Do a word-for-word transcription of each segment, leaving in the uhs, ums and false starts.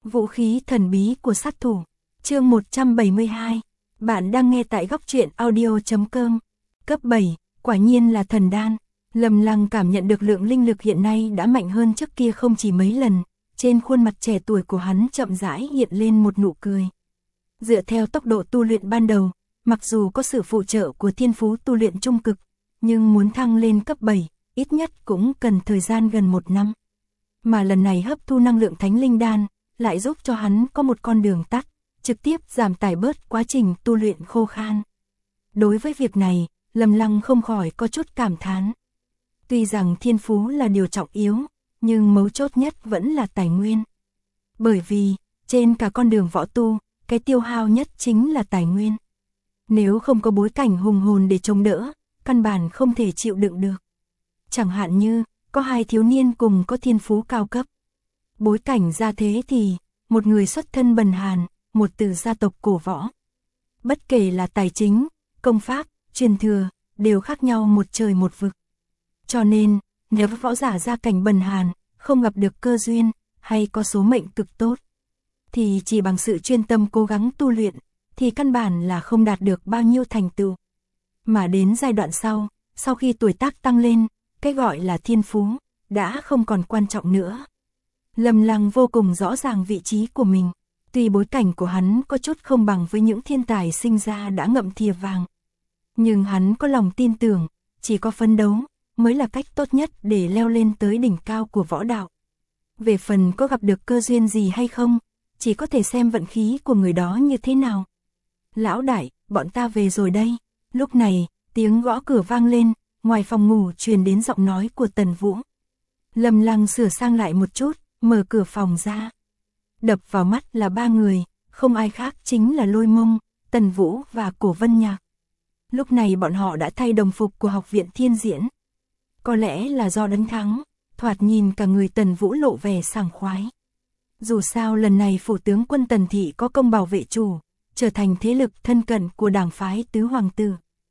Vũ khí thần bí của sát thủ. Chương một trăm bảy mươi hai. Bạn đang nghe tại góc truyện audio chấm com. Cấp bảy, quả nhiên là thần đan. Lâm Lăng cảm nhận được lượng linh lực hiện nay đã mạnh hơn trước kia không chỉ mấy lần, trên khuôn mặt trẻ tuổi của hắn chậm rãi hiện lên một nụ cười. Dựa theo tốc độ tu luyện ban đầu, mặc dù có sự phụ trợ của thiên phú tu luyện trung cực, nhưng muốn thăng lên cấp bảy, ít nhất cũng cần thời gian gần một năm. Mà lần này hấp thu năng lượng thánh linh đan, lại giúp cho hắn có một con đường tắt, trực tiếp giảm tải bớt quá trình tu luyện khô khan. Đối với việc này, Lâm Lăng không khỏi có chút cảm thán. Tuy rằng thiên phú là điều trọng yếu, nhưng mấu chốt nhất vẫn là tài nguyên. Bởi vì, trên cả con đường võ tu, cái tiêu hao nhất chính là tài nguyên. Nếu không có bối cảnh hùng hồn để chống đỡ, căn bản không thể chịu đựng được. Chẳng hạn như, có hai thiếu niên cùng có thiên phú cao cấp. Bối cảnh ra thế thì, một người xuất thân bần hàn, một từ gia tộc cổ võ. Bất kể là tài chính, công pháp, truyền thừa, đều khác nhau một trời một vực. Cho nên, nếu võ giả gia cảnh bần hàn, không gặp được cơ duyên, hay có số mệnh cực tốt, thì chỉ bằng sự chuyên tâm cố gắng tu luyện, thì căn bản là không đạt được bao nhiêu thành tựu. Mà đến giai đoạn sau, sau khi tuổi tác tăng lên, cái gọi là thiên phú, đã không còn quan trọng nữa. Lâm Lăng vô cùng rõ ràng vị trí của mình, tuy bối cảnh của hắn có chút không bằng với những thiên tài sinh ra đã ngậm thìa vàng. Nhưng hắn có lòng tin tưởng, chỉ có phấn đấu, mới là cách tốt nhất để leo lên tới đỉnh cao của võ đạo. Về phần có gặp được cơ duyên gì hay không, chỉ có thể xem vận khí của người đó như thế nào. Lão đại, bọn ta về rồi đây. Lúc này, tiếng gõ cửa vang lên, ngoài phòng ngủ truyền đến giọng nói của Tần Vũ. Lâm Lăng sửa sang lại một chút, mở cửa phòng ra. Đập vào mắt là ba người, không ai khác chính là Lôi Mông, Tần Vũ và Cổ Vân Nhạc. Lúc này bọn họ đã thay đồng phục của học viện Thiên Diễn. Có lẽ là do đánh thắng, thoạt nhìn cả người Tần Vũ lộ vẻ sảng khoái. Dù sao lần này phủ tướng quân Tần Thị có công bảo vệ chủ, trở thành thế lực thân cận của đảng phái tứ hoàng tử.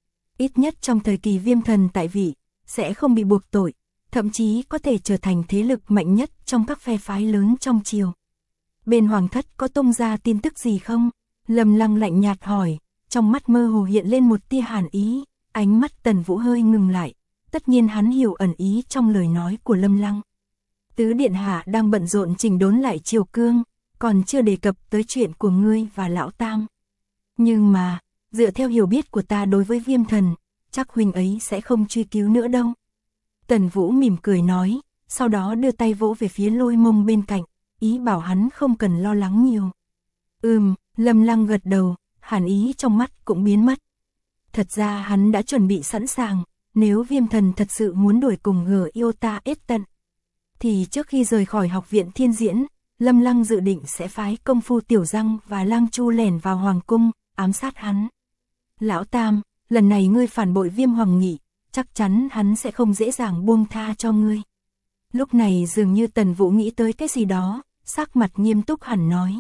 Ít nhất trong thời kỳ Viêm Thần tại vị, sẽ không bị buộc tội, thậm chí có thể trở thành thế lực mạnh nhất trong các phe phái lớn trong triều. Bên hoàng thất có tung ra tin tức gì không? Lâm Lăng lạnh nhạt hỏi, trong mắt mơ hồ hiện lên một tia hàn ý, ánh mắt Tần Vũ hơi ngừng lại, tất nhiên hắn hiểu ẩn ý trong lời nói của Lâm Lăng. Tứ điện hạ đang bận rộn chỉnh đốn lại triều cương, còn chưa đề cập tới chuyện của ngươi và lão tam. Nhưng mà, dựa theo hiểu biết của ta đối với Viêm Thần, chắc huynh ấy sẽ không truy cứu nữa đâu. Tần Vũ mỉm cười nói, sau đó đưa tay vỗ về phía Lôi Mông bên cạnh, ý bảo hắn không cần lo lắng nhiều. Ừm, Lâm Lăng gật đầu, hàn ý trong mắt cũng biến mất. Thật ra hắn đã chuẩn bị sẵn sàng, nếu Viêm Thần thật sự muốn đuổi cùng G Iota ết tận, thì trước khi rời khỏi học viện Thiên Diễn, Lâm Lăng dự định sẽ phái công phu Tiểu Răng và Lang Chu lẻn vào hoàng cung, ám sát hắn. Lão Tam, lần này ngươi phản bội Viêm Hoàng Nghị, chắc chắn hắn sẽ không dễ dàng buông tha cho ngươi. Lúc này dường như Tần Vũ nghĩ tới cái gì đó, sắc mặt nghiêm túc hẳn nói.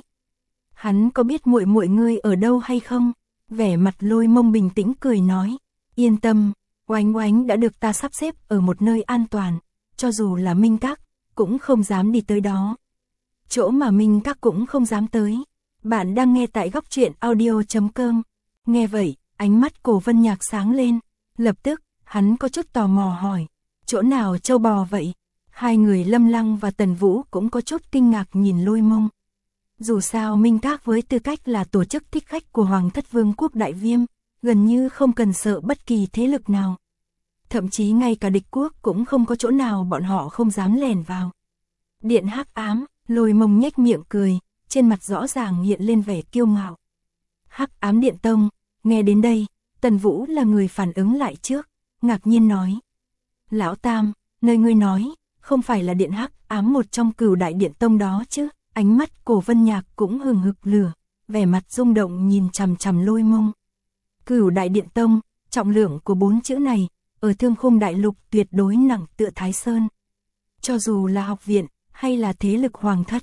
Hắn có biết muội muội ngươi ở đâu hay không? Vẻ mặt Lôi Mông bình tĩnh cười nói, yên tâm, Oánh Oánh đã được ta sắp xếp ở một nơi an toàn, cho dù là Minh Các, cũng không dám đi tới đó. Chỗ mà Minh Các cũng không dám tới. Bạn đang nghe tại góc truyện audio chấm com. Nghe vậy, ánh mắt Cổ Vân Nhạc sáng lên, lập tức, hắn có chút tò mò hỏi, chỗ nào châu bò vậy? Hai người Lâm Lăng và Tần Vũ cũng có chút kinh ngạc nhìn Lôi Mông. Dù sao Minh Các với tư cách là tổ chức thích khách của Hoàng thất Vương quốc Đại Viêm, gần như không cần sợ bất kỳ thế lực nào. Thậm chí ngay cả địch quốc cũng không có chỗ nào bọn họ không dám lèn vào. Điện Hắc Ám, Lôi Mông nhếch miệng cười, trên mặt rõ ràng hiện lên vẻ kiêu ngạo. Hắc Ám Điện Tông, nghe đến đây, Tần Vũ là người phản ứng lại trước, ngạc nhiên nói. Lão Tam, nơi ngươi nói, không phải là Điện Hắc Ám một trong cửu đại điện tông đó chứ? Ánh mắt Cổ Vân Nhạc cũng hừng hực lửa, vẻ mặt rung động nhìn chằm chằm Lôi Mông. Cửu đại điện tông, trọng lượng của bốn chữ này, ở Thương Khung Đại Lục tuyệt đối nặng tựa Thái Sơn. Cho dù là học viện, hay là thế lực hoàng thất,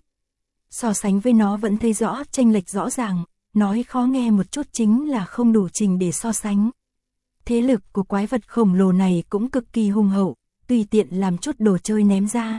so sánh với nó vẫn thấy rõ chênh lệch rõ ràng, nói khó nghe một chút chính là không đủ trình để so sánh. Thế lực của quái vật khổng lồ này cũng cực kỳ hùng hậu, tùy tiện làm chút đồ chơi ném ra,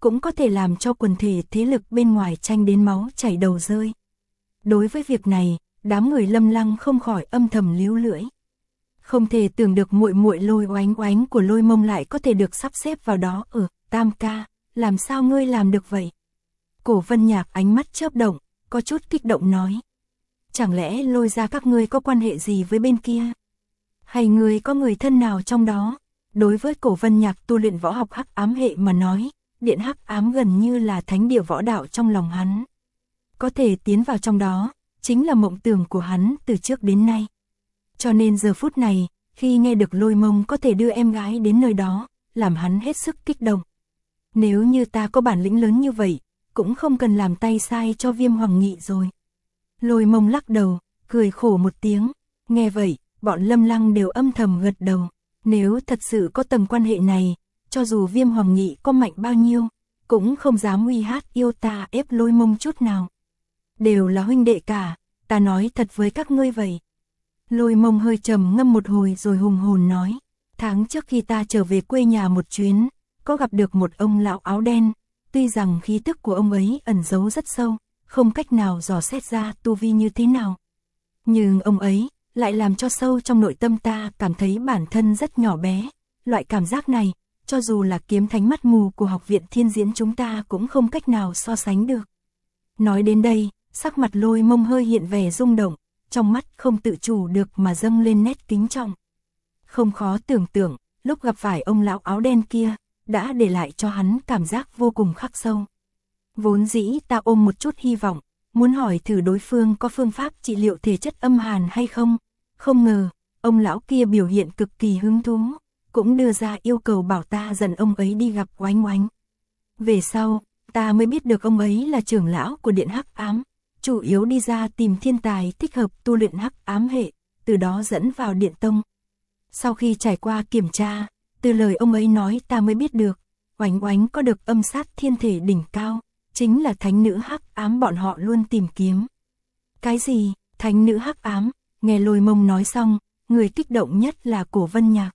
cũng có thể làm cho quần thể thế lực bên ngoài tranh đến máu chảy đầu rơi. Đối với việc này, đám người Lâm Lăng không khỏi âm thầm líu lưỡi. Không thể tưởng được muội muội Lôi Oánh Oánh của Lôi Mông lại có thể được sắp xếp vào đó. Ở Tam ca, làm sao ngươi làm được vậy? Cổ Vân Nhạc ánh mắt chớp động, có chút kích động nói. Chẳng lẽ Lôi gia các ngươi có quan hệ gì với bên kia? Hay ngươi có người thân nào trong đó? Đối với Cổ Vân Nhạc tu luyện võ học hắc ám hệ mà nói, điện hắc ám gần như là thánh địa võ đạo trong lòng hắn. Có thể tiến vào trong đó, chính là mộng tưởng của hắn từ trước đến nay. Cho nên giờ phút này, khi nghe được Lôi Mông có thể đưa em gái đến nơi đó, làm hắn hết sức kích động. Nếu như ta có bản lĩnh lớn như vậy, cũng không cần làm tay sai cho Viêm Hoàng Nghị rồi. Lôi Mông lắc đầu, cười khổ một tiếng. Nghe vậy, bọn Lâm Lăng đều âm thầm gật đầu. Nếu thật sự có tầng quan hệ này, cho dù Viêm Hoàng Nghị có mạnh bao nhiêu, cũng không dám uy hát yêu ta ép Lôi Mông chút nào. Đều là huynh đệ cả, ta nói thật với các ngươi vậy. Lôi Mông hơi trầm ngâm một hồi rồi hùng hồn nói. Tháng trước khi ta trở về quê nhà một chuyến, có gặp được một ông lão áo đen. Tuy rằng khí tức của ông ấy ẩn giấu rất sâu, không cách nào dò xét ra tu vi như thế nào. Nhưng ông ấy lại làm cho sâu trong nội tâm ta cảm thấy bản thân rất nhỏ bé. Loại cảm giác này, cho dù là kiếm thánh mắt mù của học viện Thiên Diễn chúng ta cũng không cách nào so sánh được. Nói đến đây, sắc mặt Lôi Mông hơi hiện vẻ rung động, trong mắt không tự chủ được mà dâng lên nét kính trọng. Không khó tưởng tượng, lúc gặp phải ông lão áo đen kia, đã để lại cho hắn cảm giác vô cùng khắc sâu. Vốn dĩ ta ôm một chút hy vọng, muốn hỏi thử đối phương có phương pháp trị liệu thể chất âm hàn hay không. Không ngờ, ông lão kia biểu hiện cực kỳ hứng thú, cũng đưa ra yêu cầu bảo ta dẫn ông ấy đi gặp Oánh Oánh. Về sau, ta mới biết được ông ấy là trưởng lão của điện hắc ám, chủ yếu đi ra tìm thiên tài thích hợp tu luyện hắc ám hệ, từ đó dẫn vào điện tông. Sau khi trải qua kiểm tra, từ lời ông ấy nói ta mới biết được, Oánh Oánh có được âm sát thiên thể đỉnh cao, chính là thánh nữ hắc ám bọn họ luôn tìm kiếm. Cái gì, thánh nữ hắc ám? Nghe Lôi Mông nói xong, người kích động nhất là Cổ Vân Nhạc.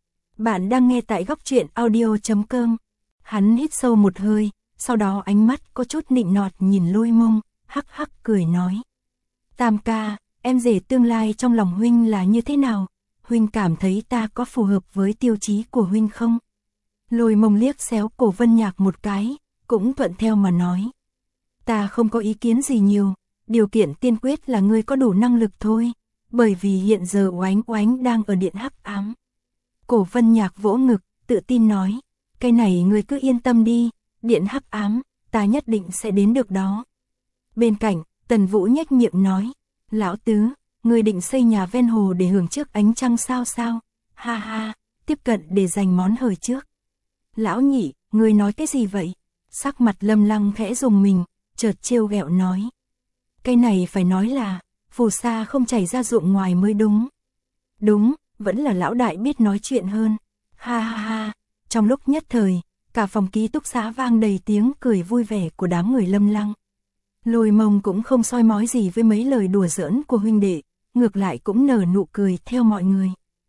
Bạn đang nghe tại góc truyện audio chấm com. Hắn hít sâu một hơi, sau đó ánh mắt có chút nịnh nọt nhìn Lôi Mông, hắc hắc cười nói. Tam ca, em rể tương lai trong lòng huynh là như thế nào? Huynh cảm thấy ta có phù hợp với tiêu chí của huynh không? Lôi Mông liếc xéo Cổ Vân Nhạc một cái, cũng thuận theo mà nói. Ta không có ý kiến gì nhiều, điều kiện tiên quyết là ngươi có đủ năng lực thôi, bởi vì hiện giờ Oánh Oánh đang ở điện hắc ám. Cổ Vân Nhạc vỗ ngực, tự tin nói, cái này ngươi cứ yên tâm đi, điện hắc ám, ta nhất định sẽ đến được đó. Bên cạnh, Tần Vũ nhếch miệng nói, lão tứ, ngươi định xây nhà ven hồ để hưởng trước ánh trăng sao sao? Ha ha, tiếp cận để giành món hời trước. Lão nhị, ngươi nói cái gì vậy? Sắc mặt Lâm Lăng khẽ rùng mình, chợt trêu ghẹo nói. Cái này phải nói là, phù sa không chảy ra ruộng ngoài mới đúng. Đúng, vẫn là lão đại biết nói chuyện hơn. Ha ha ha, trong lúc nhất thời, cả phòng ký túc xá vang đầy tiếng cười vui vẻ của đám người Lâm Lăng. Lôi Mông cũng không soi mói gì với mấy lời đùa giỡn của huynh đệ, ngược lại cũng nở nụ cười theo mọi người.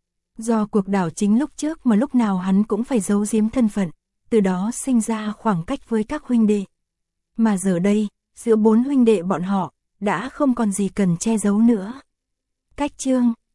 Do cuộc đảo chính lúc trước mà lúc nào hắn cũng phải giấu giếm thân phận, từ đó sinh ra khoảng cách với các huynh đệ. Mà giờ đây, giữa bốn huynh đệ bọn họ, đã không còn gì cần che giấu nữa. Cách chương